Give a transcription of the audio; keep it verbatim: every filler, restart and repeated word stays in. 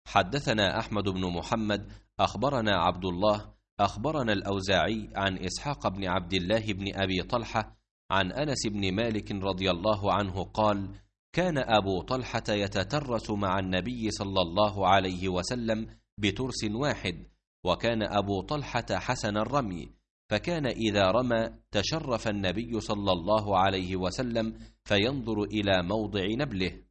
حدثنا أحمد بن محمد أخبرنا عبد الله أخبرنا الأوزاعي عن إسحاق بن عبد الله بن أبي طلحة عن أنس بن مالك رضي الله عنه قال: كان أبو طلحة يتترس مع النبي صلى الله عليه وسلم بترس واحد، وكان أبو طلحة حسن الرمي، فكان إذا رمى تشرف النبي صلى الله عليه وسلم فينظر إلى موضع نبله.